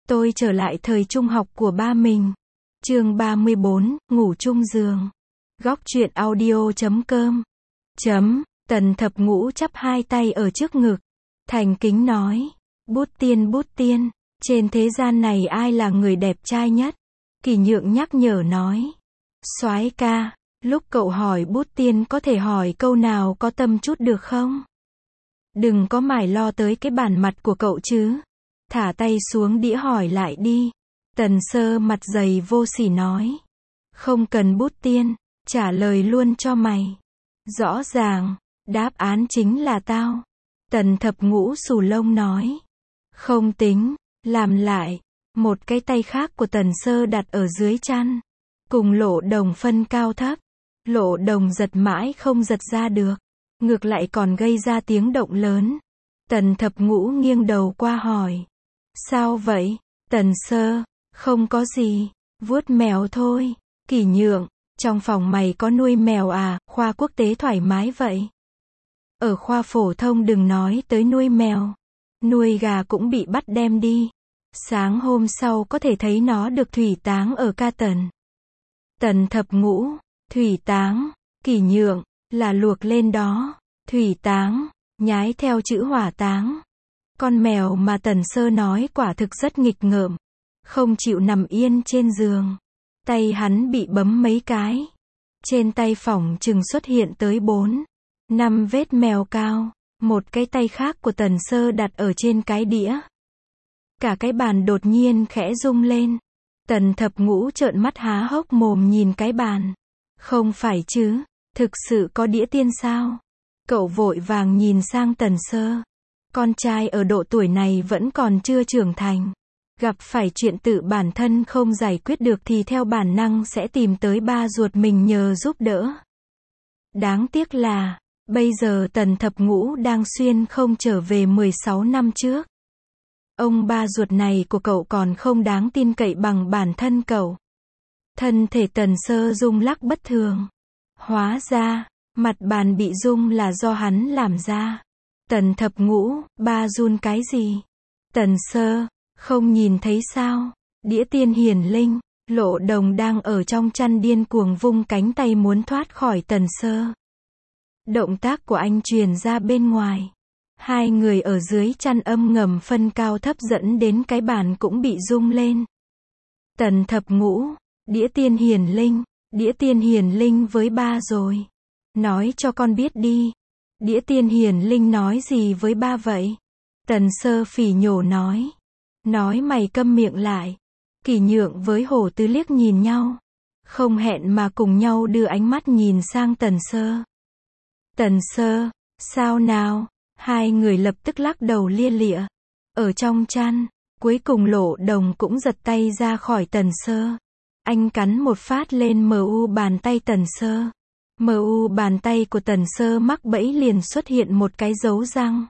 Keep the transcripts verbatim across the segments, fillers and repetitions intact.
Tôi trở lại thời trung học của ba mình. Chương ba mươi bốn, ngủ chung giường. Góc truyện audio chấm com. Chấm, Tần Thập Ngũ chắp hai tay ở trước ngực. Thành kính nói, Bút Tiên Bút Tiên, trên thế gian này ai là người đẹp trai nhất? Kỳ Nhượng nhắc nhở nói, Soái ca, lúc cậu hỏi Bút Tiên có thể hỏi câu nào có tâm chút được không? Đừng có mải lo tới cái bản mặt của cậu chứ. Thả tay xuống đĩa hỏi lại đi. Tần Sơ mặt dày vô sỉ nói, không cần Bút Tiên, trả lời luôn cho mày. Rõ ràng, đáp án chính là tao. Tần Thập Ngũ xù lông nói, không tính, làm lại. Một cái tay khác của Tần Sơ đặt ở dưới chăn, cùng Lộ Đồng phân cao thấp. Lộ Đồng giật mãi không giật ra được, ngược lại còn gây ra tiếng động lớn. Tần Thập Ngũ nghiêng đầu qua hỏi, sao vậy? Tần Sơ, không có gì, vuốt mèo thôi. Kỳ Nhượng, trong phòng mày có nuôi mèo à? Khoa quốc tế thoải mái vậy. Ở khoa phổ thông đừng nói tới nuôi mèo. Nuôi gà cũng bị bắt đem đi. Sáng hôm sau có thể thấy nó được thủy táng ở Ca Tần. Tần Thập Ngũ, thủy táng. Kỳ Nhượng, là luộc lên đó. Thủy táng, nhái theo chữ hỏa táng. Con mèo mà Tần Sơ nói quả thực rất nghịch ngợm, không chịu nằm yên trên giường. Tay hắn bị bấm mấy cái. Trên tay phỏng chừng xuất hiện tới bốn, năm vết mèo cao. Một cái tay khác của Tần Sơ đặt ở trên cái đĩa. Cả cái bàn đột nhiên khẽ rung lên. Tần Thập Ngũ trợn mắt há hốc mồm nhìn cái bàn. Không phải chứ, thực sự có đĩa tiên sao? Cậu vội vàng nhìn sang Tần Sơ. Con trai ở độ tuổi này vẫn còn chưa trưởng thành. Gặp phải chuyện tự bản thân không giải quyết được thì theo bản năng sẽ tìm tới ba ruột mình nhờ giúp đỡ. Đáng tiếc là, bây giờ Tần Thập Ngũ đang xuyên không trở về mười sáu năm trước. Ông ba ruột này của cậu còn không đáng tin cậy bằng bản thân cậu. Thân thể Tần Sơ rung lắc bất thường. Hóa ra, mặt bàn bị rung là do hắn làm ra. Tần Thập Ngũ, ba run cái gì? Tần Sơ, không nhìn thấy sao? Đĩa tiên hiển linh. Lộ Đồng đang ở trong chăn điên cuồng vung cánh tay muốn thoát khỏi Tần Sơ. Động tác của anh truyền ra bên ngoài. Hai người ở dưới chăn âm ngầm phân cao thấp dẫn đến cái bàn cũng bị rung lên. Tần Thập Ngũ, đĩa tiên hiển linh, đĩa tiên hiển linh với ba rồi. Nói cho con biết đi. Đĩa tiên hiển linh nói gì với ba vậy? Tần Sơ phỉ nhổ nói. Nói mày câm miệng lại. Kỳ Nhượng với Hổ Tứ liếc nhìn nhau. Không hẹn mà cùng nhau đưa ánh mắt nhìn sang Tần Sơ. Tần Sơ, sao nào? Hai người lập tức lắc đầu lia lịa. Ở trong chăn, cuối cùng Lộ Đồng cũng giật tay ra khỏi Tần Sơ. Anh cắn một phát lên mờ u bàn tay Tần Sơ. Mờ u bàn tay của Tần Sơ mắc bẫy liền xuất hiện một cái dấu răng.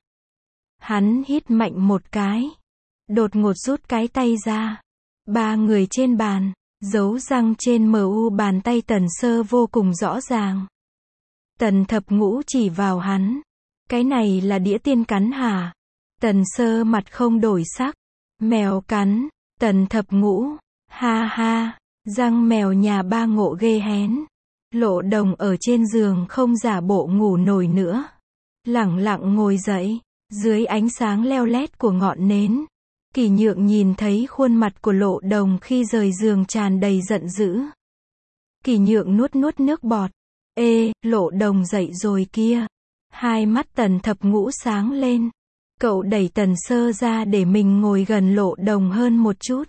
Hắn hít mạnh một cái. Đột ngột rút cái tay ra. Ba người trên bàn, dấu răng trên mờ u bàn tay Tần Sơ vô cùng rõ ràng. Tần Thập Ngũ chỉ vào hắn. Cái này là đĩa tiên cắn hả? Tần Sơ mặt không đổi sắc. Mèo cắn. Tần Thập Ngũ, ha ha, răng mèo nhà ba ngộ ghê hén. Lộ Đồng ở trên giường không giả bộ ngủ nổi nữa. Lẳng lặng ngồi dậy, dưới ánh sáng leo lét của ngọn nến. Kỳ Nhượng nhìn thấy khuôn mặt của Lộ Đồng khi rời giường tràn đầy giận dữ. Kỳ Nhượng nuốt nuốt nước bọt. Ê, Lộ Đồng dậy rồi kia. Hai mắt Tần Thập Ngũ sáng lên. Cậu đẩy Tần Sơ ra để mình ngồi gần Lộ Đồng hơn một chút.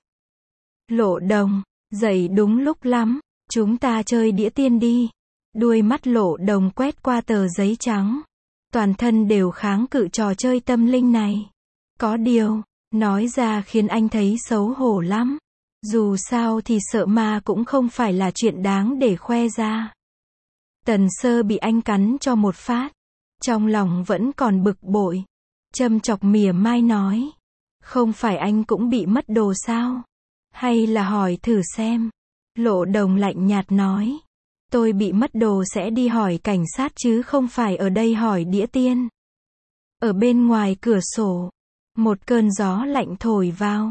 Lộ Đồng, dậy đúng lúc lắm. Chúng ta chơi đĩa tiên đi. Đuôi mắt Lộ Đồng quét qua tờ giấy trắng. Toàn thân đều kháng cự trò chơi tâm linh này. Có điều, nói ra khiến anh thấy xấu hổ lắm. Dù sao thì sợ ma cũng không phải là chuyện đáng để khoe ra. Tần Sơ bị anh cắn cho một phát. Trong lòng vẫn còn bực bội. Châm chọc mỉa mai nói. Không phải anh cũng bị mất đồ sao? Hay là hỏi thử xem. Lộ Đồng lạnh nhạt nói. Tôi bị mất đồ sẽ đi hỏi cảnh sát chứ không phải ở đây hỏi đĩa tiên. Ở bên ngoài cửa sổ, một cơn gió lạnh thổi vào.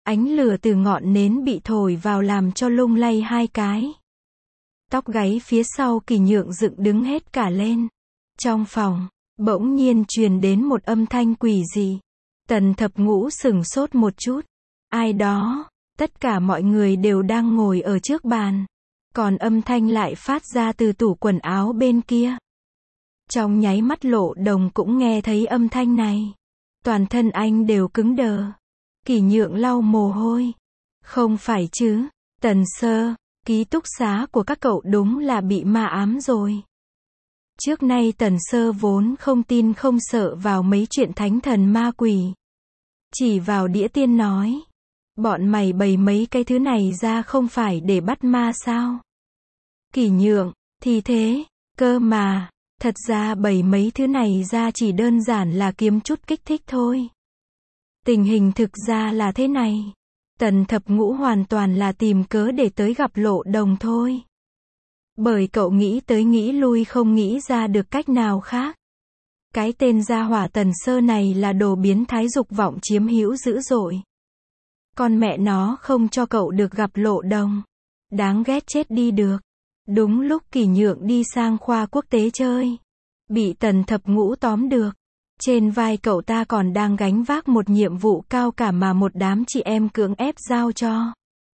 Ánh lửa từ ngọn nến bị thổi vào làm cho lung lay hai cái. Tóc gáy phía sau Kỳ Nhượng dựng đứng hết cả lên. Trong phòng, bỗng nhiên truyền đến một âm thanh quỷ dị. Tần Thập Ngũ sửng sốt một chút. Ai đó? Tất cả mọi người đều đang ngồi ở trước bàn. Còn âm thanh lại phát ra từ tủ quần áo bên kia. Trong nháy mắt Lộ Đồng cũng nghe thấy âm thanh này. Toàn thân anh đều cứng đờ. Kỳ Nhượng lau mồ hôi. Không phải chứ, Tần Sơ, ký túc xá của các cậu đúng là bị ma ám rồi. Trước nay Tần Sơ vốn không tin không sợ vào mấy chuyện thánh thần ma quỷ. Chỉ vào đĩa tiên nói. Bọn mày bày mấy cái thứ này ra không phải để bắt ma sao? Kỳ Nhượng, thì thế, cơ mà, thật ra bày mấy thứ này ra chỉ đơn giản là kiếm chút kích thích thôi. Tình hình thực ra là thế này. Tần Thập Ngũ hoàn toàn là tìm cớ để tới gặp Lộ Đồng thôi. Bởi cậu nghĩ tới nghĩ lui không nghĩ ra được cách nào khác. Cái tên gia hỏa Tần Sơ này là đồ biến thái dục vọng chiếm hữu dữ dội. Con mẹ nó không cho cậu được gặp Lộ Đồng. Đáng ghét chết đi được. Đúng lúc Kỳ Nhượng đi sang khoa quốc tế chơi. Bị Tần Thập Ngũ tóm được. Trên vai cậu ta còn đang gánh vác một nhiệm vụ cao cả mà một đám chị em cưỡng ép giao cho.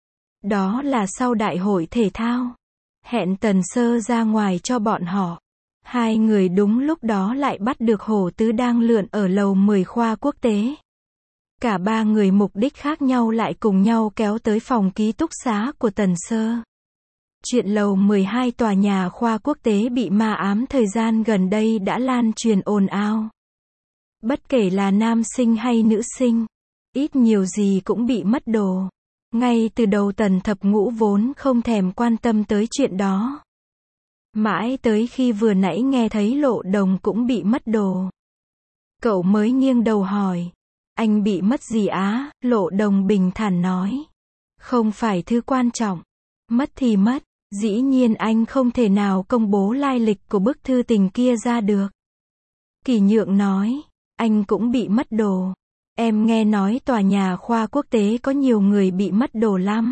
Đó là sau đại hội thể thao. Hẹn Tần Sơ ra ngoài cho bọn họ. Hai người đúng lúc đó lại bắt được Hổ Tứ đang lượn ở lầu mười khoa quốc tế. Cả ba người mục đích khác nhau lại cùng nhau kéo tới phòng ký túc xá của Tần Sơ. Chuyện lầu mười hai tòa nhà khoa quốc tế bị ma ám thời gian gần đây đã lan truyền ồn ào. Bất kể là nam sinh hay nữ sinh, ít nhiều gì cũng bị mất đồ. Ngay từ đầu Tần Thập Ngũ vốn không thèm quan tâm tới chuyện đó. Mãi tới khi vừa nãy nghe thấy Lộ Đồng cũng bị mất đồ. Cậu mới nghiêng đầu hỏi. Anh bị mất gì á? Lộ Đồng bình thản nói. Không phải thứ quan trọng. Mất thì mất. Dĩ nhiên anh không thể nào công bố lai lịch của bức thư tình kia ra được. Kỳ Nhượng nói. Anh cũng bị mất đồ. Em nghe nói tòa nhà khoa quốc tế có nhiều người bị mất đồ lắm.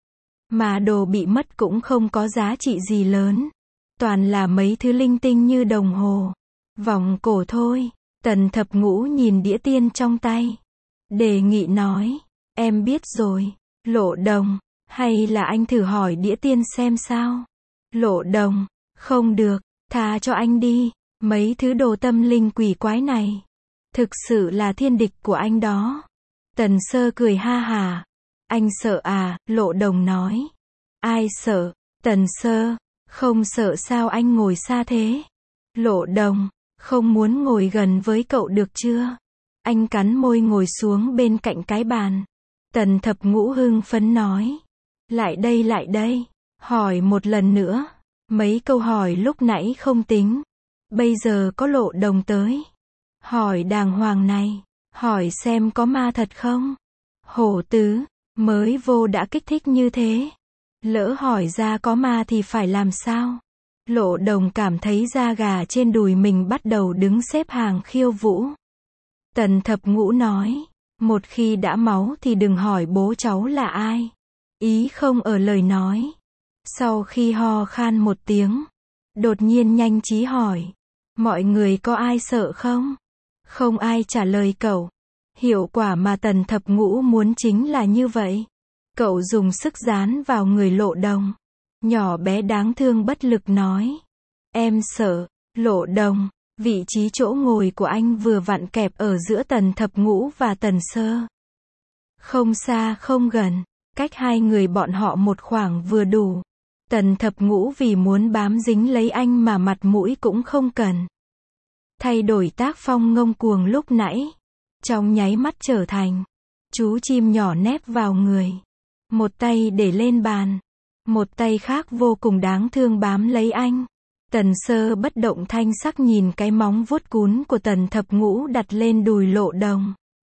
Mà đồ bị mất cũng không có giá trị gì lớn. Toàn là mấy thứ linh tinh như đồng hồ, vòng cổ thôi. Tần Thập Ngũ nhìn đĩa tiên trong tay. Đề nghị nói. Em biết rồi. Lộ Đồng. Hay là anh thử hỏi đĩa tiên xem sao? Lộ Đồng. Không được. Tha cho anh đi. Mấy thứ đồ tâm linh quỷ quái này. Thực sự là thiên địch của anh đó. Tần Sơ cười ha hà. Anh sợ à? Lộ Đồng nói. Ai sợ? Tần Sơ. Không sợ sao anh ngồi xa thế? Lộ Đồng. Không muốn ngồi gần với cậu được chưa? Anh cắn môi ngồi xuống bên cạnh cái bàn. Tần Thập Ngũ hưng phấn nói. Lại đây lại đây. Hỏi một lần nữa. Mấy câu hỏi lúc nãy không tính. Bây giờ có Lộ Đồng tới. Hỏi đàng hoàng này. Hỏi xem có ma thật không? Hổ Tứ. Mới vô đã kích thích như thế. Lỡ hỏi ra có ma thì phải làm sao? Lộ Đồng cảm thấy da gà trên đùi mình bắt đầu đứng xếp hàng khiêu vũ. Tần Thập Ngũ nói. Một khi đã máu thì đừng hỏi bố cháu là ai. Ý không ở lời nói. Sau khi ho khan một tiếng. Đột nhiên nhanh trí hỏi. Mọi người có ai sợ không? Không ai trả lời cậu. Hiệu quả mà Tần Thập Ngũ muốn chính là như vậy. Cậu dùng sức dán vào người Lộ Đồng. Nhỏ bé đáng thương bất lực nói. Em sợ. Lộ Đồng. Vị trí chỗ ngồi của anh vừa vặn kẹp ở giữa Tần Thập Ngũ và Tần Sơ. Không xa không gần. Cách hai người bọn họ một khoảng vừa đủ. Tần Thập Ngũ vì muốn bám dính lấy anh mà mặt mũi cũng không cần. Thay đổi tác phong ngông cuồng lúc nãy. Trong nháy mắt trở thành. Chú chim nhỏ nép vào người. Một tay để lên bàn. Một tay khác vô cùng đáng thương bám lấy anh. Tần Sơ bất động thanh sắc nhìn cái móng vuốt cún của Tần Thập Ngũ đặt lên đùi Lộ Đồng.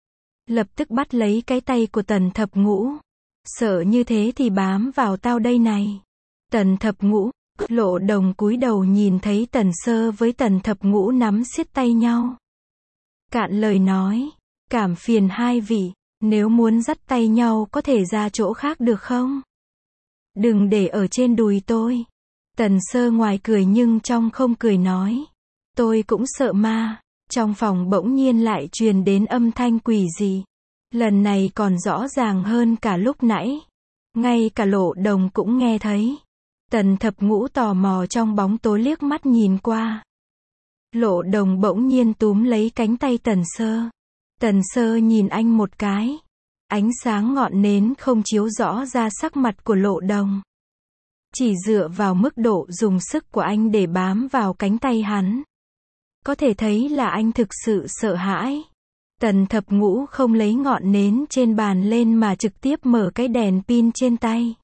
Lập tức bắt lấy cái tay của Tần Thập Ngũ. Sợ như thế thì bám vào tao đây này. Tần Thập Ngũ. Lộ Đồng cúi đầu nhìn thấy Tần Sơ với Tần Thập Ngũ nắm siết tay nhau. Cạn lời nói. Cảm phiền hai vị. Nếu muốn dắt tay nhau có thể ra chỗ khác được không? Đừng để ở trên đùi tôi. Tần Sơ ngoài cười nhưng trong không cười nói. Tôi cũng sợ ma. Trong phòng bỗng nhiên lại truyền đến âm thanh quỷ dị. Lần này còn rõ ràng hơn cả lúc nãy. Ngay cả Lộ Đồng cũng nghe thấy. Tần Thập Ngũ tò mò trong bóng tối liếc mắt nhìn qua. Lộ Đồng bỗng nhiên túm lấy cánh tay Tần Sơ. Tần Sơ nhìn anh một cái. Ánh sáng ngọn nến không chiếu rõ ra sắc mặt của Lộ Đồng. Chỉ dựa vào mức độ dùng sức của anh để bám vào cánh tay hắn. Có thể thấy là anh thực sự sợ hãi. Tần Thập Ngũ không lấy ngọn nến trên bàn lên mà trực tiếp mở cái đèn pin trên tay.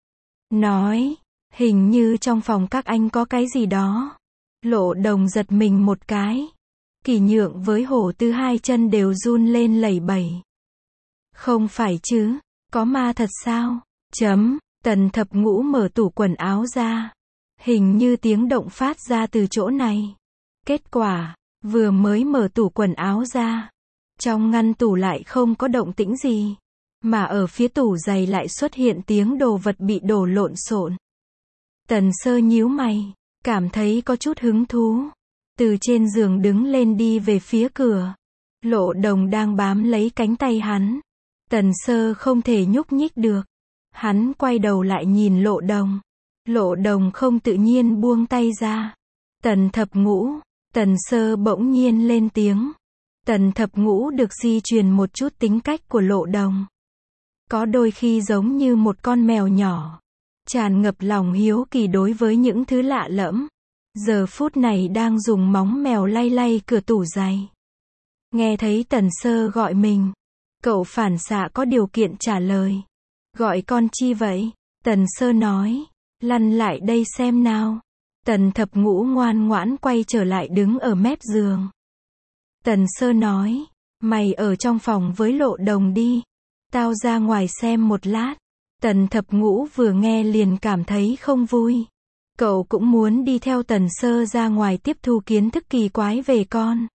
Nói, hình như trong phòng các anh có cái gì đó. Lộ Đồng giật mình một cái. Kỷ Nhượng với Hổ Tư hai chân đều run lên lẩy bẩy. Không phải chứ, có ma thật sao? Chấm, Tần Thập Ngũ mở tủ quần áo ra. Hình như tiếng động phát ra từ chỗ này. Kết quả, vừa mới mở tủ quần áo ra. Trong ngăn tủ lại không có động tĩnh gì. Mà ở phía tủ giày lại xuất hiện tiếng đồ vật bị đổ lộn xộn. Tần Sơ nhíu mày, cảm thấy có chút hứng thú. Từ trên giường đứng lên đi về phía cửa. Lộ Đồng đang bám lấy cánh tay hắn. Tần Sơ không thể nhúc nhích được. Hắn quay đầu lại nhìn Lộ Đồng. Lộ Đồng không tự nhiên buông tay ra. Tần Thập Ngũ. Tần Sơ bỗng nhiên lên tiếng. Tần Thập Ngũ được di truyền một chút tính cách của Lộ Đồng. Có đôi khi giống như một con mèo nhỏ. Tràn ngập lòng hiếu kỳ đối với những thứ lạ lẫm. Giờ phút này đang dùng móng mèo lay lay cửa tủ giày. Nghe thấy Tần Sơ gọi mình. Cậu phản xạ có điều kiện trả lời. Gọi con chi vậy? Tần Sơ nói. Lăn lại đây xem nào. Tần Thập Ngũ ngoan ngoãn quay trở lại đứng ở mép giường. Tần Sơ nói. Mày ở trong phòng với Lộ Đồng đi. Tao ra ngoài xem một lát. Tần Thập Ngũ vừa nghe liền cảm thấy không vui. Cậu cũng muốn đi theo Tần Sơ ra ngoài tiếp thu kiến thức kỳ quái về con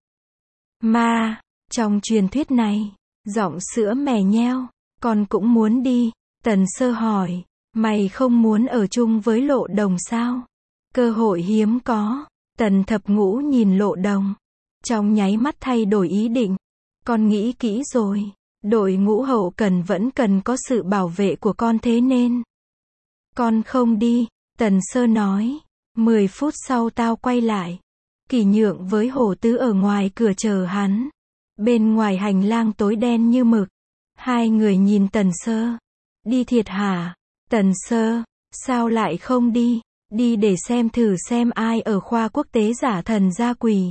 ma. Trong truyền thuyết này, giọng sữa mè nheo. Con cũng muốn đi. Tần Sơ hỏi. Mày không muốn ở chung với Lộ Đồng sao? Cơ hội hiếm có. Tần Thập Ngũ nhìn Lộ Đồng. Trong nháy mắt thay đổi ý định. Con nghĩ kỹ rồi. Đội ngũ hậu cần vẫn cần có sự bảo vệ của con thế nên. Con không đi. Tần Sơ nói. Mười phút sau tao quay lại. Kỷ Nhượng với Hổ Tư ở ngoài cửa chờ hắn. Bên ngoài hành lang tối đen như mực. Hai người nhìn Tần Sơ. Đi thiệt hả? Tần Sơ. Sao lại không đi? Đi để xem thử xem ai ở khoa quốc tế giả thần gia quỷ.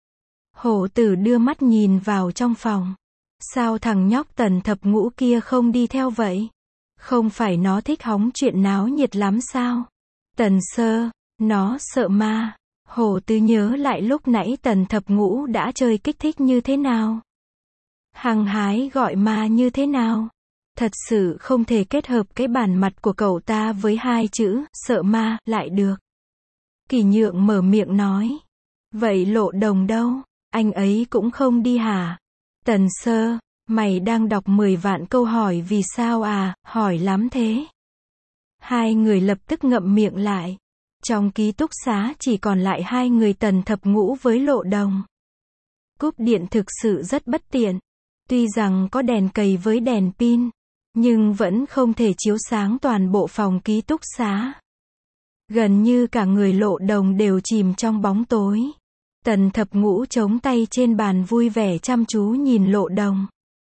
Hổ Tử đưa mắt nhìn vào trong phòng. Sao thằng nhóc Tần Thập Ngũ kia không đi theo vậy? Không phải nó thích hóng chuyện náo nhiệt lắm sao? Tần Sơ. Nó sợ ma. Hổ Tử nhớ lại lúc nãy Tần Thập Ngũ đã chơi kích thích như thế nào. Hăng hái gọi ma như thế nào. Thật sự không thể kết hợp cái bản mặt của cậu ta với hai chữ sợ ma lại được. Kỷ Nhượng mở miệng nói. Vậy Lộ Đồng đâu? Anh ấy cũng không đi hả? Tần Sơ. Mày đang đọc mười vạn câu hỏi vì sao à? Hỏi lắm thế. Hai người lập tức ngậm miệng lại. Trong ký túc xá chỉ còn lại hai người Tần Thập Ngũ với Lộ Đồng. Cúp điện thực sự rất bất tiện. Tuy rằng có đèn cầy với đèn pin, nhưng vẫn không thể chiếu sáng toàn bộ phòng ký túc xá. Gần như cả người Lộ Đồng đều chìm trong bóng tối. Tần Thập Ngũ chống tay trên bàn vui vẻ chăm chú nhìn Lộ Đồng.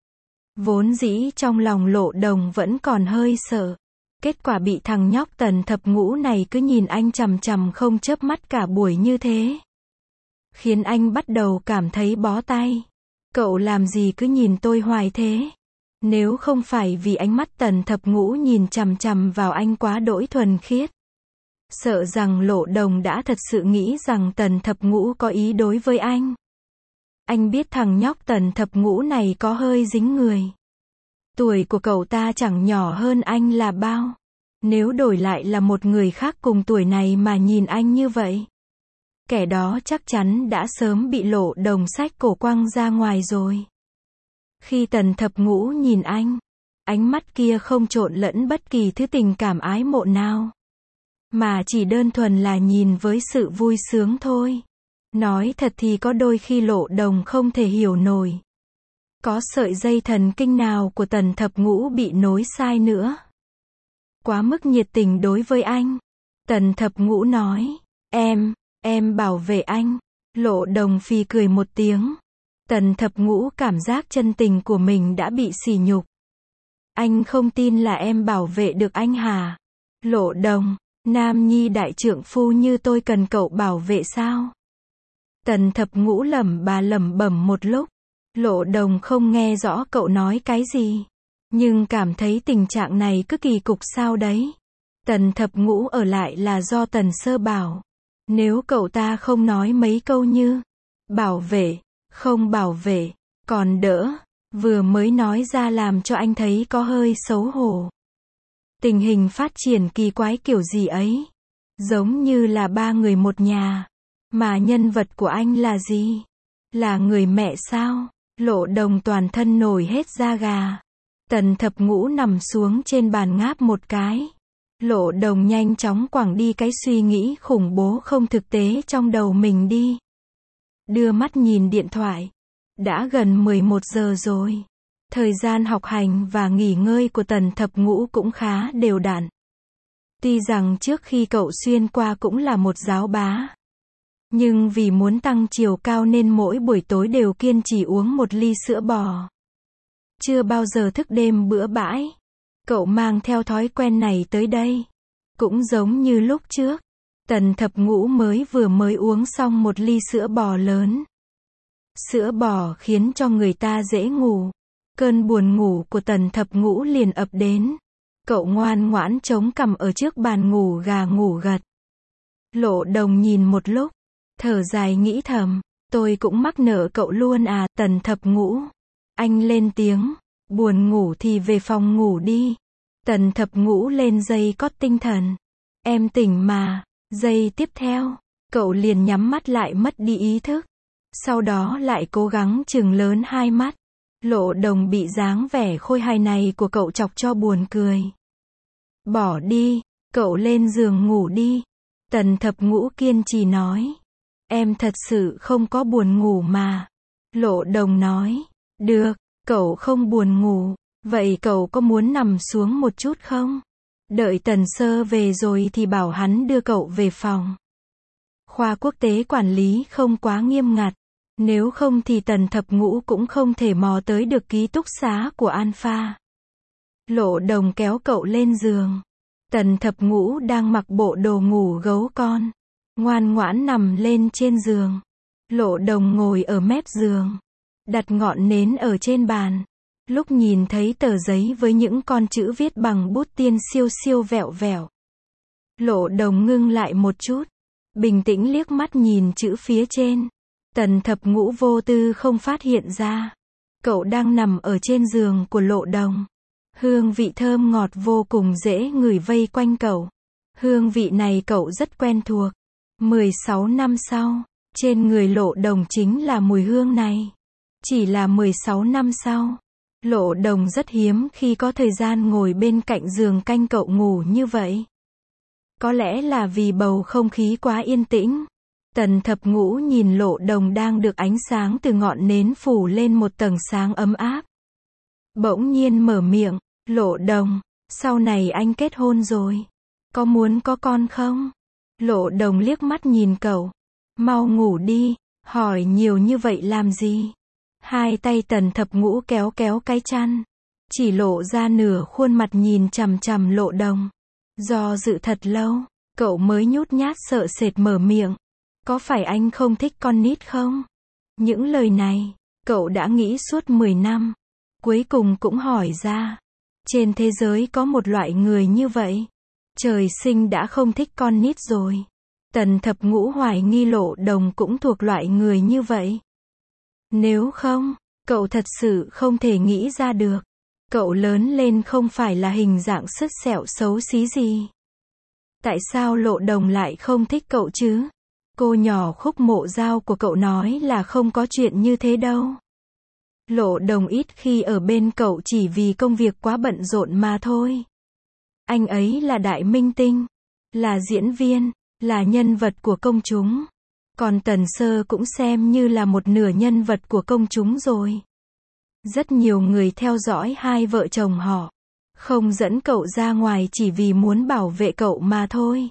Vốn dĩ trong lòng Lộ Đồng vẫn còn hơi sợ. Kết quả bị thằng nhóc Tần Thập Ngũ này cứ nhìn anh chằm chằm không chớp mắt cả buổi như thế. Khiến anh bắt đầu cảm thấy bó tay. Cậu làm gì cứ nhìn tôi hoài thế? Nếu không phải vì ánh mắt Tần Thập Ngũ nhìn chằm chằm vào anh quá đỗi thuần khiết. Sợ rằng Lộ Đồng đã thật sự nghĩ rằng Tần Thập Ngũ có ý đối với anh. Anh biết thằng nhóc Tần Thập Ngũ này có hơi dính người. Tuổi của cậu ta chẳng nhỏ hơn anh là bao. Nếu đổi lại là một người khác cùng tuổi này mà nhìn anh như vậy, kẻ đó chắc chắn đã sớm bị Lộ Đồng xách cổ quăng ra ngoài rồi. Khi Tần Thập Ngũ nhìn anh, ánh mắt kia không trộn lẫn bất kỳ thứ tình cảm ái mộ nào, mà chỉ đơn thuần là nhìn với sự vui sướng thôi. Nói thật thì có đôi khi Lộ Đồng không thể hiểu nổi. Có sợi dây thần kinh nào của Tần Thập Ngũ bị nối sai nữa. Quá mức nhiệt tình đối với anh. Tần Thập Ngũ nói, em, em bảo vệ anh. Lộ Đồng phì cười một tiếng. Tần Thập Ngũ cảm giác chân tình của mình đã bị sỉ nhục. Anh không tin là em bảo vệ được anh hả? Lộ Đồng, nam nhi đại trượng phu như tôi cần cậu bảo vệ sao? Tần Thập Ngũ lẩm bà lẩm bẩm một lúc. Lộ Đồng không nghe rõ cậu nói cái gì, nhưng cảm thấy tình trạng này cứ kỳ cục sao đấy. Tần Thập Ngũ ở lại là do Tần Sơ bảo. Nếu cậu ta không nói mấy câu như bảo vệ, không bảo vệ, còn đỡ, vừa mới nói ra làm cho anh thấy có hơi xấu hổ. Tình hình phát triển kỳ quái kiểu gì ấy, giống như là ba người một nhà, mà nhân vật của anh là gì? Là người mẹ sao? Lộ Đồng toàn thân nổi hết da gà. Tần Thập Ngũ nằm xuống trên bàn ngáp một cái. Lộ Đồng nhanh chóng quẳng đi cái suy nghĩ khủng bố không thực tế trong đầu mình đi. Đưa mắt nhìn điện thoại. Đã gần mười một giờ rồi. Thời gian học hành và nghỉ ngơi của Tần Thập Ngũ cũng khá đều đặn. Tuy rằng trước khi cậu xuyên qua cũng là một giáo bá, nhưng vì muốn tăng chiều cao nên mỗi buổi tối đều kiên trì uống một ly sữa bò. Chưa bao giờ thức đêm bữa bãi. Cậu mang theo thói quen này tới đây. Cũng giống như lúc trước. Tần Thập Ngũ mới vừa mới uống xong một ly sữa bò lớn. Sữa bò khiến cho người ta dễ ngủ. Cơn buồn ngủ của Tần Thập Ngũ liền ập đến. Cậu ngoan ngoãn chống cằm ở trước bàn ngủ gà ngủ gật. Lộ Đồng nhìn một lúc, thở dài nghĩ thầm, tôi cũng mắc nợ cậu luôn à. Tần Thập Ngũ. Anh lên tiếng, buồn ngủ thì về phòng ngủ đi. Tần Thập Ngũ lên dây cót tinh thần. Em tỉnh mà. Giây tiếp theo, cậu liền nhắm mắt lại mất đi ý thức. Sau đó lại cố gắng chừng lớn hai mắt. Lộ Đồng bị dáng vẻ khôi hài này của cậu chọc cho buồn cười. Bỏ đi, cậu lên giường ngủ đi. Tần Thập Ngũ kiên trì nói. Em thật sự không có buồn ngủ mà. Lộ Đồng nói. Được, cậu không buồn ngủ. Vậy cậu có muốn nằm xuống một chút không? Đợi Tần Sơ về rồi thì bảo hắn đưa cậu về phòng. Khoa quốc tế quản lý không quá nghiêm ngặt. Nếu không thì Tần Thập Ngũ cũng không thể mò tới được ký túc xá của Alpha. Lộ Đồng kéo cậu lên giường. Tần Thập Ngũ đang mặc bộ đồ ngủ gấu con. Ngoan ngoãn nằm lên trên giường. Lộ Đồng ngồi ở mép giường. Đặt ngọn nến ở trên bàn. Lúc nhìn thấy tờ giấy với những con chữ viết bằng bút tiên siêu siêu vẹo vẹo. Lộ Đồng ngưng lại một chút. Bình tĩnh liếc mắt nhìn chữ phía trên. Tần Thập Ngũ vô tư không phát hiện ra. Cậu đang nằm ở trên giường của Lộ Đồng. Hương vị thơm ngọt vô cùng dễ ngửi vây quanh cậu. Hương vị này cậu rất quen thuộc. mười sáu năm sau, trên người Lộ Đồng chính là mùi hương này. Chỉ là mười sáu năm sau, Lộ Đồng rất hiếm khi có thời gian ngồi bên cạnh giường canh cậu ngủ như vậy. Có lẽ là vì bầu không khí quá yên tĩnh. Tần Thập Ngũ nhìn Lộ Đồng đang được ánh sáng từ ngọn nến phủ lên một tầng sáng ấm áp. Bỗng nhiên mở miệng, Lộ Đồng, sau này anh kết hôn rồi. Có muốn có con không? Lộ Đồng liếc mắt nhìn cậu. Mau ngủ đi, hỏi nhiều như vậy làm gì? Hai tay Tần Thập Ngũ kéo kéo cái chăn. Chỉ lộ ra nửa khuôn mặt nhìn chằm chằm Lộ Đồng. Do dự thật lâu, cậu mới nhút nhát sợ sệt mở miệng. Có phải anh không thích con nít không? Những lời này, cậu đã nghĩ suốt mười năm. Cuối cùng cũng hỏi ra. Trên thế giới có một loại người như vậy. Trời sinh đã không thích con nít rồi. Tần Thập Ngũ hoài nghi Lộ Đồng cũng thuộc loại người như vậy. Nếu không, cậu thật sự không thể nghĩ ra được. Cậu lớn lên không phải là hình dạng sứt sẹo xấu xí gì. Tại sao Lộ Đồng lại không thích cậu chứ? Cô nhỏ Khúc Mộ Dao của cậu nói là không có chuyện như thế đâu. Lộ Đồng ít khi ở bên cậu chỉ vì công việc quá bận rộn mà thôi. Anh ấy là đại minh tinh, là diễn viên, là nhân vật của công chúng. Còn Tần Sơ cũng xem như là một nửa nhân vật của công chúng rồi. Rất nhiều người theo dõi hai vợ chồng họ. Không dẫn cậu ra ngoài chỉ vì muốn bảo vệ cậu mà thôi.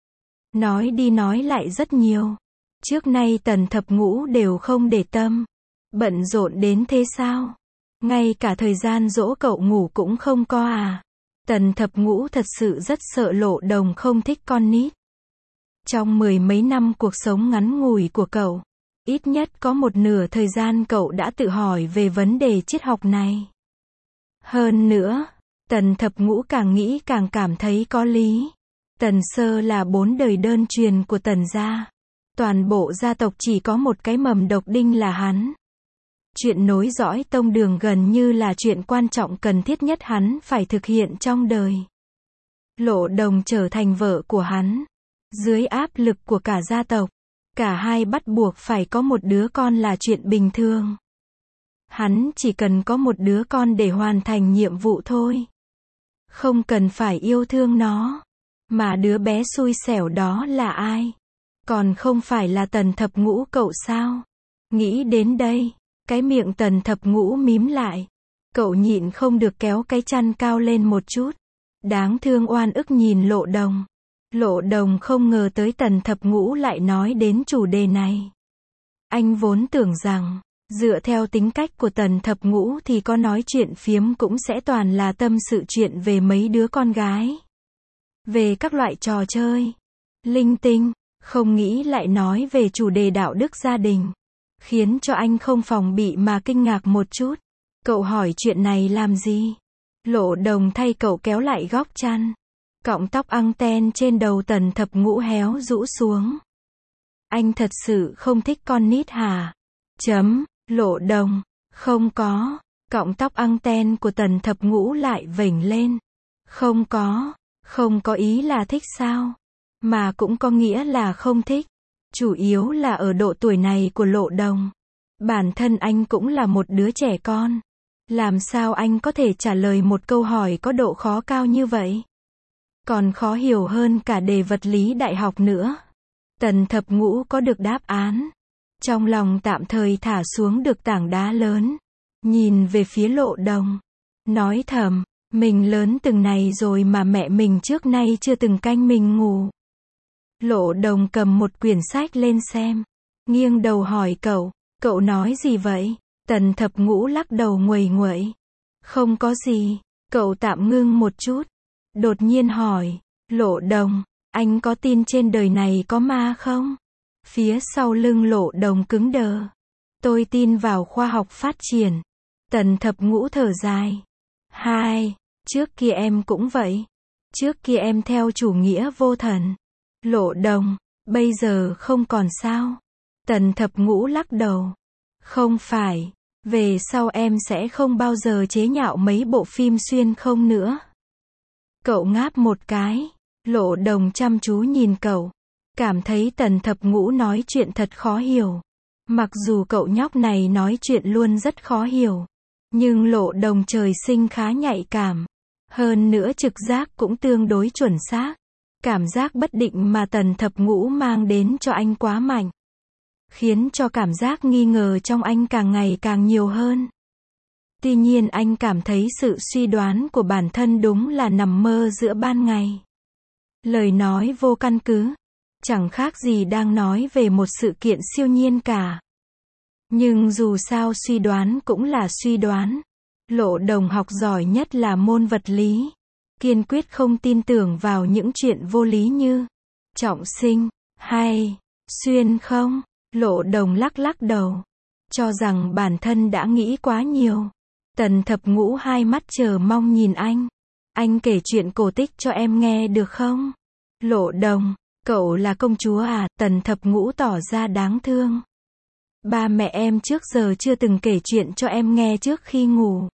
Nói đi nói lại rất nhiều. Trước nay Tần Thập Ngũ đều không để tâm. Bận rộn đến thế sao? Ngay cả thời gian dỗ cậu ngủ cũng không có à? Tần Thập Ngũ thật sự rất sợ Lộ Đồng không thích con nít. Trong mười mấy năm cuộc sống ngắn ngủi của cậu, ít nhất có một nửa thời gian cậu đã tự hỏi về vấn đề triết học này. Hơn nữa, Tần Thập Ngũ càng nghĩ càng cảm thấy có lý. Tần Sơ là bốn đời đơn truyền của Tần gia. Toàn bộ gia tộc chỉ có một cái mầm độc đinh là hắn. Chuyện nối dõi tông đường gần như là chuyện quan trọng cần thiết nhất hắn phải thực hiện trong đời. Lộ Đồng trở thành vợ của hắn. Dưới áp lực của cả gia tộc, cả hai bắt buộc phải có một đứa con là chuyện bình thường. Hắn chỉ cần có một đứa con để hoàn thành nhiệm vụ thôi. Không cần phải yêu thương nó. Mà đứa bé xui xẻo đó là ai? Còn không phải là Tần Thập Ngũ cậu sao? Nghĩ đến đây, cái miệng Tần Thập Ngũ mím lại. Cậu nhịn không được kéo cái chăn cao lên một chút. Đáng thương oan ức nhìn Lộ Đồng. Lộ Đồng không ngờ tới Tần Thập Ngũ lại nói đến chủ đề này. Anh vốn tưởng rằng, dựa theo tính cách của Tần Thập Ngũ thì có nói chuyện phiếm cũng sẽ toàn là tâm sự chuyện về mấy đứa con gái. Về các loại trò chơi, linh tinh, không nghĩ lại nói về chủ đề đạo đức gia đình. Khiến cho anh không phòng bị mà kinh ngạc một chút. Cậu hỏi chuyện này làm gì? Lộ Đồng thay cậu kéo lại góc chăn. Cọng tóc anten trên đầu Tần Thập Ngũ héo rũ xuống. Anh thật sự không thích con nít hả? Chấm, Lộ Đồng, không có. Cọng tóc anten của Tần Thập Ngũ lại vểnh lên. Không có, không có ý là thích sao? Mà cũng có nghĩa là không thích. Chủ yếu là ở độ tuổi này của Lộ Đồng. Bản thân anh cũng là một đứa trẻ con. Làm sao anh có thể trả lời một câu hỏi có độ khó cao như vậy? Còn khó hiểu hơn cả đề vật lý đại học nữa. Tần Thập Ngũ có được đáp án. Trong lòng tạm thời thả xuống được tảng đá lớn. Nhìn về phía Lộ Đồng. Nói thầm, mình lớn từng này rồi mà mẹ mình trước nay chưa từng canh mình ngủ. Lộ Đồng cầm một quyển sách lên xem. Nghiêng đầu hỏi cậu, cậu nói gì vậy? Tần Thập Ngũ lắc đầu nguầy nguậy. Không có gì. Cậu tạm ngưng một chút. Đột nhiên hỏi, Lộ Đồng, anh có tin trên đời này có ma không? Phía sau lưng Lộ Đồng cứng đờ. Tôi tin vào khoa học phát triển. Tần Thập Ngũ thở dài. Hai, trước kia em cũng vậy. Trước kia em theo chủ nghĩa vô thần. Lộ Đồng, bây giờ không còn sao? Tần Thập Ngũ lắc đầu. Không phải, về sau em sẽ không bao giờ chế nhạo mấy bộ phim xuyên không nữa. Cậu ngáp một cái. Lộ Đồng chăm chú nhìn cậu. Cảm thấy Tần Thập Ngũ nói chuyện thật khó hiểu. Mặc dù cậu nhóc này nói chuyện luôn rất khó hiểu. Nhưng Lộ Đồng trời sinh khá nhạy cảm. Hơn nữa trực giác cũng tương đối chuẩn xác. Cảm giác bất định mà Tần Thập Ngũ mang đến cho anh quá mạnh. Khiến cho cảm giác nghi ngờ trong anh càng ngày càng nhiều hơn. Tuy nhiên anh cảm thấy sự suy đoán của bản thân đúng là nằm mơ giữa ban ngày. Lời nói vô căn cứ. Chẳng khác gì đang nói về một sự kiện siêu nhiên cả. Nhưng dù sao suy đoán cũng là suy đoán. Lộ Đồng học giỏi nhất là môn vật lý. Kiên quyết không tin tưởng vào những chuyện vô lý như trọng sinh, hay xuyên không. Lộ Đồng lắc lắc đầu. Cho rằng bản thân đã nghĩ quá nhiều. Tần Thập Ngũ hai mắt chờ mong nhìn anh. Anh kể chuyện cổ tích cho em nghe được không? Lộ Đồng, cậu là công chúa à? Tần Thập Ngũ tỏ ra đáng thương. Ba mẹ em trước giờ chưa từng kể chuyện cho em nghe trước khi ngủ.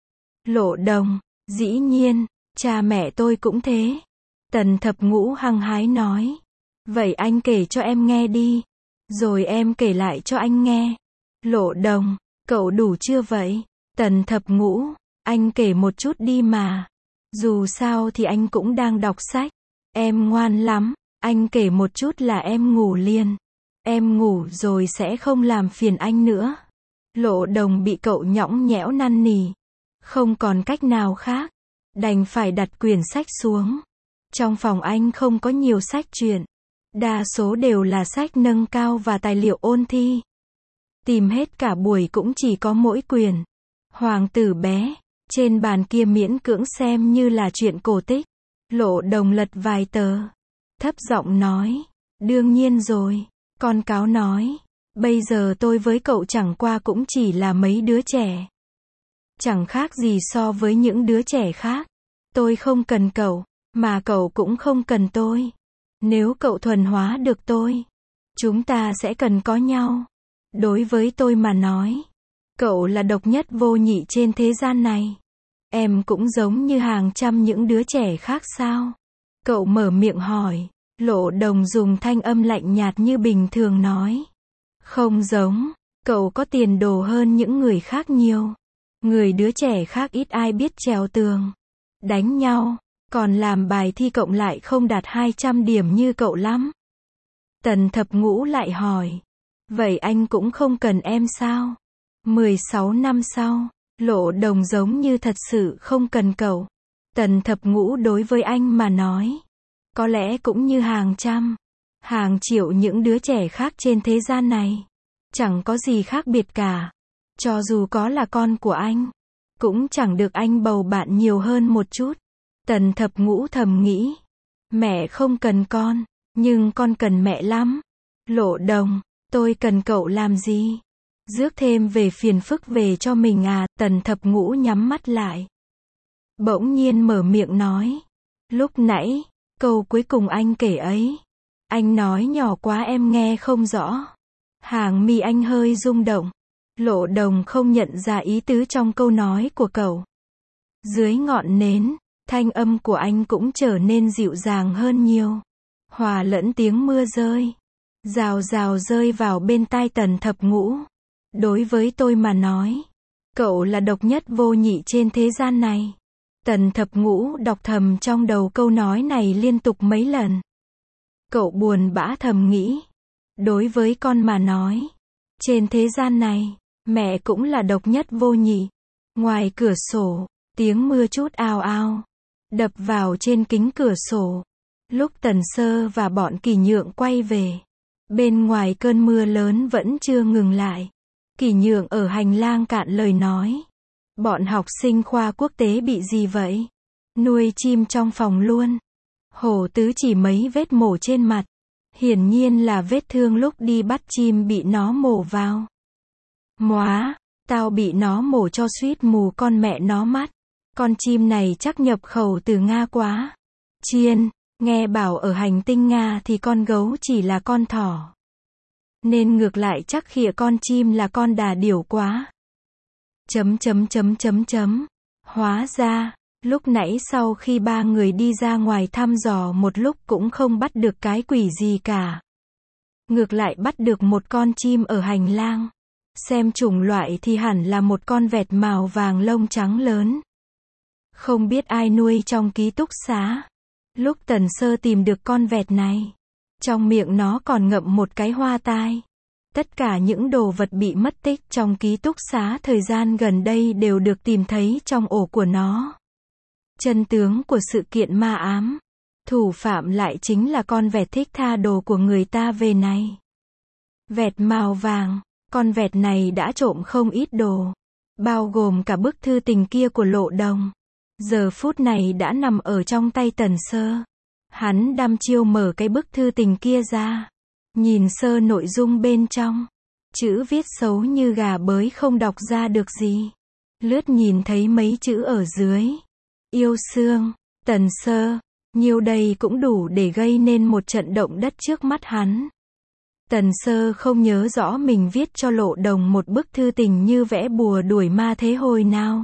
Lộ Đồng, dĩ nhiên, cha mẹ tôi cũng thế. Tần Thập Ngũ hăng hái nói. Vậy anh kể cho em nghe đi. Rồi em kể lại cho anh nghe. Lộ Đồng, Cậu đủ chưa vậy? Tần Thập Ngũ, anh kể một chút đi mà. Dù sao thì anh cũng đang đọc sách. Em ngoan lắm, anh kể một chút là em ngủ liền. Em ngủ rồi sẽ không làm phiền anh nữa. Lộ Đồng bị cậu nhõng nhẽo năn nỉ. Không còn cách nào khác. Đành phải đặt quyển sách xuống. Trong phòng anh không có nhiều sách truyện. Đa số đều là sách nâng cao và tài liệu ôn thi. Tìm hết cả buổi cũng chỉ có mỗi quyển Hoàng tử bé. Trên bàn kia miễn cưỡng xem như là chuyện cổ tích. Lộ Đồng lật vài tờ. Thấp giọng nói. Đương nhiên rồi. Con cáo nói. Bây giờ tôi với cậu chẳng qua cũng chỉ là mấy đứa trẻ. Chẳng khác gì so với những đứa trẻ khác. Tôi không cần cậu, mà cậu cũng không cần tôi. Nếu cậu thuần hóa được tôi, chúng ta sẽ cần có nhau. Đối với tôi mà nói, cậu là độc nhất vô nhị trên thế gian này. Em cũng giống như hàng trăm những đứa trẻ khác sao? Cậu mở miệng hỏi. Lộ Đồng dùng thanh âm lạnh nhạt như bình thường nói. Không giống, cậu có tiền đồ hơn những người khác nhiều. Người đứa trẻ khác ít ai biết trèo tường, đánh nhau, còn làm bài thi cộng lại không đạt hai trăm điểm như cậu lắm. Tần Thập Ngũ lại hỏi. Vậy anh cũng không cần em sao? mười sáu năm sau, Lộ Đồng giống như thật sự không cần cậu. Tần Thập Ngũ đối với anh mà nói, có lẽ cũng như hàng trăm, hàng triệu những đứa trẻ khác trên thế gian này. Chẳng có gì khác biệt cả. Cho dù có là con của anh, cũng chẳng được anh bầu bạn nhiều hơn một chút. Tần Thập Ngũ thầm nghĩ. Mẹ không cần con, nhưng con cần mẹ lắm. Lộ Đồng, tôi cần cậu làm gì? Rước thêm về phiền phức về cho mình à? Tần Thập Ngũ nhắm mắt lại. Bỗng nhiên mở miệng nói. Lúc nãy, câu cuối cùng anh kể ấy. Anh nói nhỏ quá em nghe không rõ. Hàng mi anh hơi rung động. Lộ Đồng không nhận ra ý tứ trong câu nói của cậu. Dưới ngọn nến, thanh âm của anh cũng trở nên dịu dàng hơn nhiều. Hòa lẫn tiếng mưa rơi. Rào rào rơi vào bên tai Tần Thập Ngũ. Đối với tôi mà nói, cậu là độc nhất vô nhị trên thế gian này. Tần Thập Ngũ đọc thầm trong đầu câu nói này liên tục mấy lần. Cậu buồn bã thầm nghĩ. Đối với con mà nói, trên thế gian này, mẹ cũng là độc nhất vô nhị. Ngoài cửa sổ, tiếng mưa chút ào ào, đập vào trên kính cửa sổ. Lúc Tần Sơ và bọn Kỳ Nhượng quay về, bên ngoài cơn mưa lớn vẫn chưa ngừng lại. Kỳ Nhượng ở hành lang cạn lời nói. Bọn học sinh khoa quốc tế bị gì vậy? Nuôi chim trong phòng luôn. Hổ Tứ chỉ mấy vết mổ trên mặt. Hiển nhiên là vết thương lúc đi bắt chim bị nó mổ vào. Móa, tao bị nó mổ cho suýt mù con mẹ nó mắt. Con chim này chắc nhập khẩu từ Nga quá. Chiên, nghe bảo ở hành tinh Nga thì con gấu chỉ là con thỏ. Nên ngược lại chắc khịa con chim là con đà điểu quá. Chấm chấm chấm chấm chấm. Hóa ra, lúc nãy sau khi ba người đi ra ngoài thăm dò một lúc cũng không bắt được cái quỷ gì cả. Ngược lại bắt được một con chim ở hành lang. Xem chủng loại thì hẳn là một con vẹt màu vàng lông trắng lớn. Không biết ai nuôi trong ký túc xá. Lúc Tần Sơ tìm được con vẹt này, trong miệng nó còn ngậm một cái hoa tai. Tất cả những đồ vật bị mất tích trong ký túc xá thời gian gần đây đều được tìm thấy trong ổ của nó. Chân tướng của sự kiện ma ám. Thủ phạm lại chính là con vẹt thích tha đồ của người ta về này. Vẹt màu vàng, con vẹt này đã trộm không ít đồ, bao gồm cả bức thư tình kia của Lộ Đồng. Giờ phút này đã nằm ở trong tay Tần Sơ. Hắn đăm chiêu mở cái bức thư tình kia ra. Nhìn sơ nội dung bên trong. Chữ viết xấu như gà bới không đọc ra được gì. Lướt nhìn thấy mấy chữ ở dưới. Yêu xương, Tần Sơ. Nhiêu đây cũng đủ để gây nên một trận động đất trước mắt hắn. Tần Sơ không nhớ rõ mình viết cho Lộ Đồng một bức thư tình như vẽ bùa đuổi ma thế hồi nào.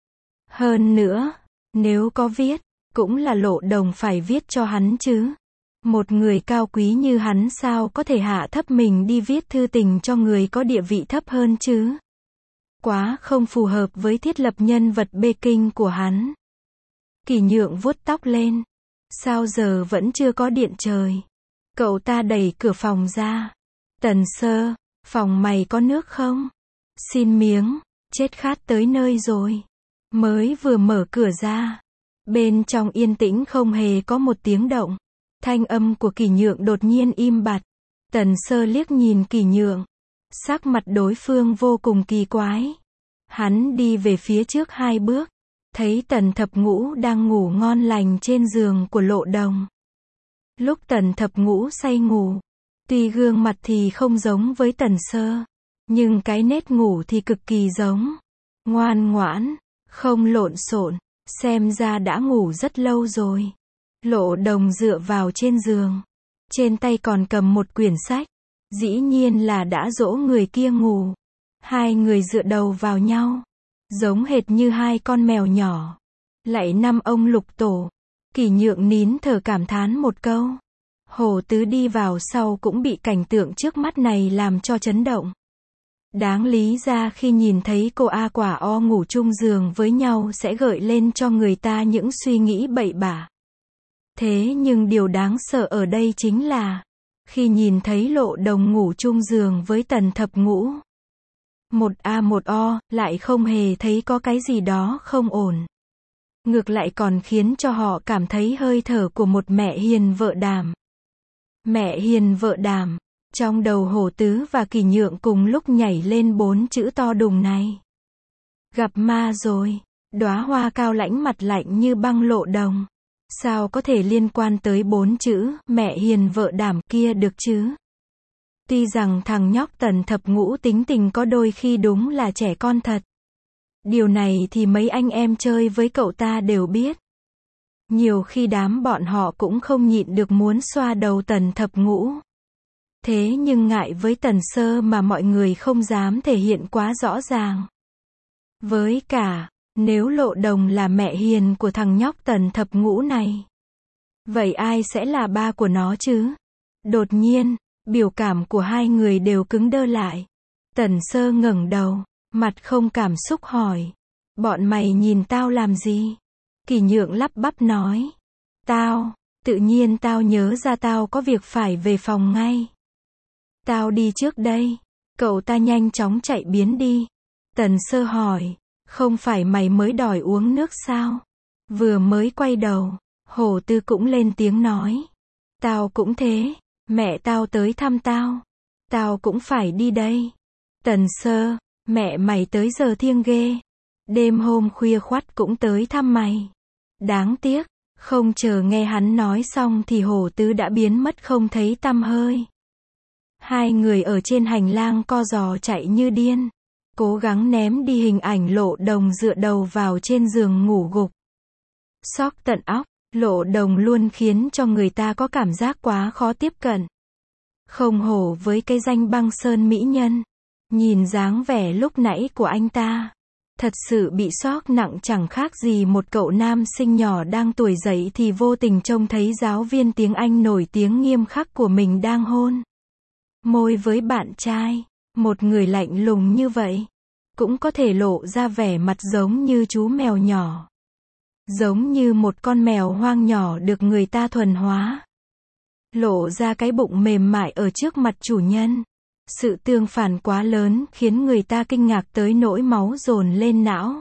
Hơn nữa, nếu có viết, cũng là Lộ Đồng phải viết cho hắn chứ. Một người cao quý như hắn sao có thể hạ thấp mình đi viết thư tình cho người có địa vị thấp hơn chứ? Quá không phù hợp với thiết lập nhân vật bê kinh của hắn. Kỷ Nhượng vuốt tóc lên. Sao giờ vẫn chưa có điện trời? Cậu ta đẩy cửa phòng ra. Tần Sơ, phòng mày có nước không? Xin miếng, chết khát tới nơi rồi. Mới vừa mở cửa ra. Bên trong yên tĩnh không hề có một tiếng động. Thanh âm của Kỷ Nhượng đột nhiên im bặt. Tần Sơ liếc nhìn Kỷ Nhượng. Sắc mặt đối phương vô cùng kỳ quái. Hắn đi về phía trước hai bước. Thấy Tần Thập Ngũ đang ngủ ngon lành trên giường của Lộ Đồng. Lúc Tần Thập Ngũ say ngủ, tuy gương mặt thì không giống với Tần Sơ, nhưng cái nét ngủ thì cực kỳ giống. Ngoan ngoãn, không lộn xộn, xem ra đã ngủ rất lâu rồi. Lộ Đồng dựa vào trên giường, trên tay còn cầm một quyển sách, dĩ nhiên là đã dỗ người kia ngủ. Hai người dựa đầu vào nhau, giống hệt như hai con mèo nhỏ. Lạy năm ông Lục Tổ. Kỷ Nhượng nín thở cảm thán một câu. Hồ Tứ đi vào sau cũng bị cảnh tượng trước mắt này làm cho chấn động. Đáng lý ra khi nhìn thấy cô A Quả O ngủ chung giường với nhau sẽ gợi lên cho người ta những suy nghĩ bậy bạ. Thế nhưng điều đáng sợ ở đây chính là, khi nhìn thấy Lộ Đồng ngủ chung giường với Tần Thập Ngũ, một A một O, lại không hề thấy có cái gì đó không ổn. Ngược lại còn khiến cho họ cảm thấy hơi thở của một mẹ hiền vợ đảm. Mẹ hiền vợ đảm. Trong đầu Hồ Tứ và Kỷ Nhượng cùng lúc nhảy lên bốn chữ to đùng này. Gặp ma rồi. Đóa hoa cao lãnh mặt lạnh như băng Lộ Đồng. Sao có thể liên quan tới bốn chữ mẹ hiền vợ đảm kia được chứ? Tuy rằng thằng nhóc Tần Thập Ngũ tính tình có đôi khi đúng là trẻ con thật. Điều này thì mấy anh em chơi với cậu ta đều biết. Nhiều khi đám bọn họ cũng không nhịn được muốn xoa đầu Tần Thập Ngũ. Thế nhưng ngại với Tần Sơ mà mọi người không dám thể hiện quá rõ ràng. Với cả, nếu Lộ Đồng là mẹ hiền của thằng nhóc Tần Thập Ngũ này, vậy ai sẽ là ba của nó chứ? Đột nhiên, biểu cảm của hai người đều cứng đơ lại. Tần Sơ ngẩng đầu, mặt không cảm xúc hỏi. Bọn mày nhìn tao làm gì? Kỷ Nhượng lắp bắp nói. Tao, tự nhiên tao nhớ ra tao có việc phải về phòng ngay. Tao đi trước đây. Cậu ta nhanh chóng chạy biến đi. Tần Sơ hỏi. Không phải mày mới đòi uống nước sao? Vừa mới quay đầu, Hồ Tư cũng lên tiếng nói. Tao cũng thế. Mẹ tao tới thăm tao. Tao cũng phải đi đây. Tần Sơ, mẹ mày tới giờ thiêng ghê. Đêm hôm khuya khoắt cũng tới thăm mày. Đáng tiếc, không chờ nghe hắn nói xong thì Hồ Tứ đã biến mất không thấy tăm hơi. Hai người ở trên hành lang co giò chạy như điên, cố gắng ném đi hình ảnh Lộ Đồng dựa đầu vào trên giường ngủ gục. Sốc tận óc, Lộ Đồng luôn khiến cho người ta có cảm giác quá khó tiếp cận. Không hổ với cái danh băng sơn mỹ nhân. Nhìn dáng vẻ lúc nãy của anh ta, thật sự bị sốc nặng chẳng khác gì một cậu nam sinh nhỏ đang tuổi dậy thì vô tình trông thấy giáo viên tiếng Anh nổi tiếng nghiêm khắc của mình đang hôn môi với bạn trai. Một người lạnh lùng như vậy, cũng có thể lộ ra vẻ mặt giống như chú mèo nhỏ. Giống như một con mèo hoang nhỏ được người ta thuần hóa. Lộ ra cái bụng mềm mại ở trước mặt chủ nhân. Sự tương phản quá lớn khiến người ta kinh ngạc tới nỗi máu dồn lên não.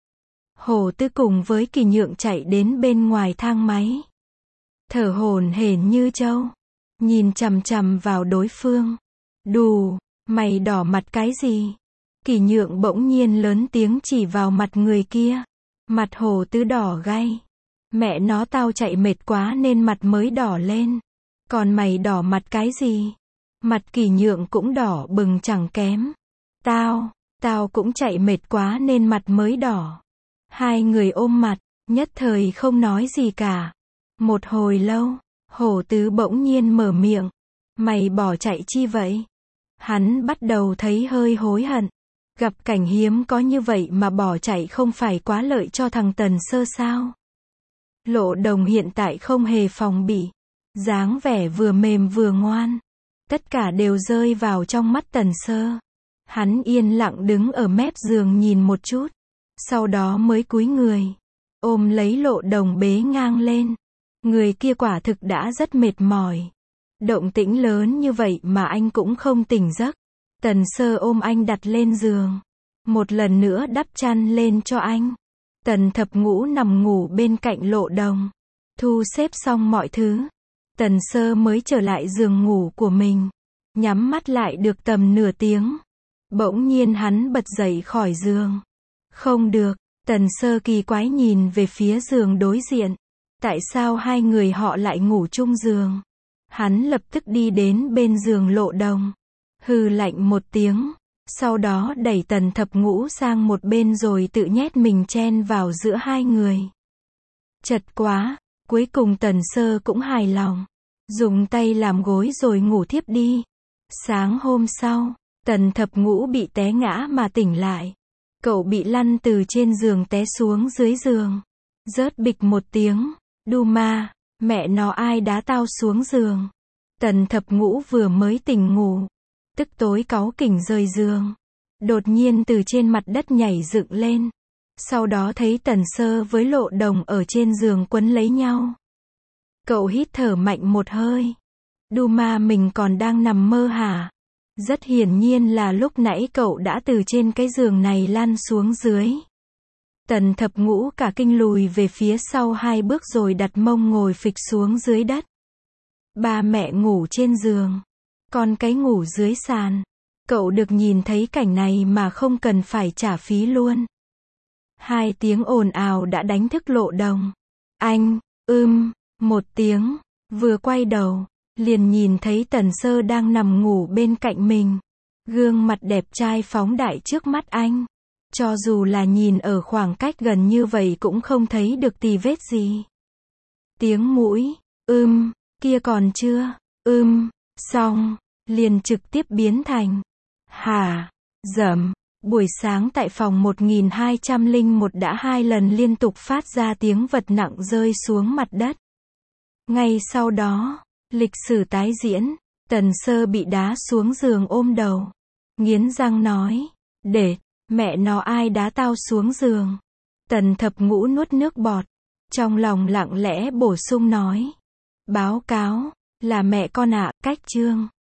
Hồ Tư cùng với Kỷ Nhượng chạy đến bên ngoài thang máy. Thở hổn hển như trâu. Nhìn chằm chằm vào đối phương. Đù, mày đỏ mặt cái gì? Kỷ Nhượng bỗng nhiên lớn tiếng chỉ vào mặt người kia. Mặt Hồ Tư đỏ gay. Mẹ nó tao chạy mệt quá nên mặt mới đỏ lên. Còn mày đỏ mặt cái gì? Mặt Kỷ Nhượng cũng đỏ bừng chẳng kém. Tao, tao cũng chạy mệt quá nên mặt mới đỏ. Hai người ôm mặt, nhất thời không nói gì cả. Một hồi lâu, Hồ Tứ bỗng nhiên mở miệng. Mày bỏ chạy chi vậy? Hắn bắt đầu thấy hơi hối hận. Gặp cảnh hiếm có như vậy mà bỏ chạy không phải quá lợi cho thằng Tần Sơ sao? Lộ Đồng hiện tại không hề phòng bị. Dáng vẻ vừa mềm vừa ngoan. Tất cả đều rơi vào trong mắt Tần Sơ. Hắn yên lặng đứng ở mép giường nhìn một chút, sau đó mới cúi người, ôm lấy Lộ Đồng bế ngang lên. Người kia quả thực đã rất mệt mỏi. Động tĩnh lớn như vậy mà anh cũng không tỉnh giấc. Tần Sơ ôm anh đặt lên giường, một lần nữa đắp chăn lên cho anh. Tần Thập Ngũ nằm ngủ bên cạnh Lộ Đồng. Thu xếp xong mọi thứ, Tần Sơ mới trở lại giường ngủ của mình. Nhắm mắt lại được tầm nửa tiếng, bỗng nhiên hắn bật dậy khỏi giường. Không được, Tần Sơ kỳ quái nhìn về phía giường đối diện. Tại sao hai người họ lại ngủ chung giường? Hắn lập tức đi đến bên giường Lộ Đồng, hừ lạnh một tiếng, sau đó đẩy Tần Thập Ngũ sang một bên rồi tự nhét mình chen vào giữa hai người. Chật quá, cuối cùng Tần Sơ cũng hài lòng, dùng tay làm gối rồi ngủ thiếp đi. Sáng hôm sau, Tần Thập Ngũ bị té ngã mà tỉnh lại. Cậu bị lăn từ trên giường té xuống dưới giường. Rớt bịch một tiếng. Đu ma, mẹ nó ai đá tao xuống giường. Tần Thập Ngũ vừa mới tỉnh ngủ, tức tối cáu kỉnh rời giường. Đột nhiên từ trên mặt đất nhảy dựng lên. Sau đó thấy Tần Sơ với Lộ Đồng ở trên giường quấn lấy nhau. Cậu hít thở mạnh một hơi. Đu ma, mình còn đang nằm mơ hả? Rất hiển nhiên là lúc nãy cậu đã từ trên cái giường này lăn xuống dưới. Tần Thập Ngũ cả kinh lùi về phía sau hai bước rồi đặt mông ngồi phịch xuống dưới đất. Ba mẹ ngủ trên giường, con cái ngủ dưới sàn. Cậu được nhìn thấy cảnh này mà không cần phải trả phí luôn. Hai tiếng ồn ào đã đánh thức Lộ Đồng. Anh, ưm, một tiếng, vừa quay đầu, liền nhìn thấy Tần Sơ đang nằm ngủ bên cạnh mình. Gương mặt đẹp trai phóng đại trước mắt anh. Cho dù là nhìn ở khoảng cách gần như vậy cũng không thấy được tì vết gì. Tiếng mũi, ưm, kia còn chưa, ưm, xong, liền trực tiếp biến thành hả, dầm. Buổi sáng tại phòng một nghìn hai trăm lẻ một đã hai lần liên tục phát ra tiếng vật nặng rơi xuống mặt đất. Ngay sau đó, lịch sử tái diễn, Tần Sơ bị đá xuống giường ôm đầu, nghiến răng nói, để, mẹ nó ai đá tao xuống giường. Tần Thập Ngũ nuốt nước bọt, trong lòng lặng lẽ bổ sung nói, báo cáo, là mẹ con ạ, cách chương.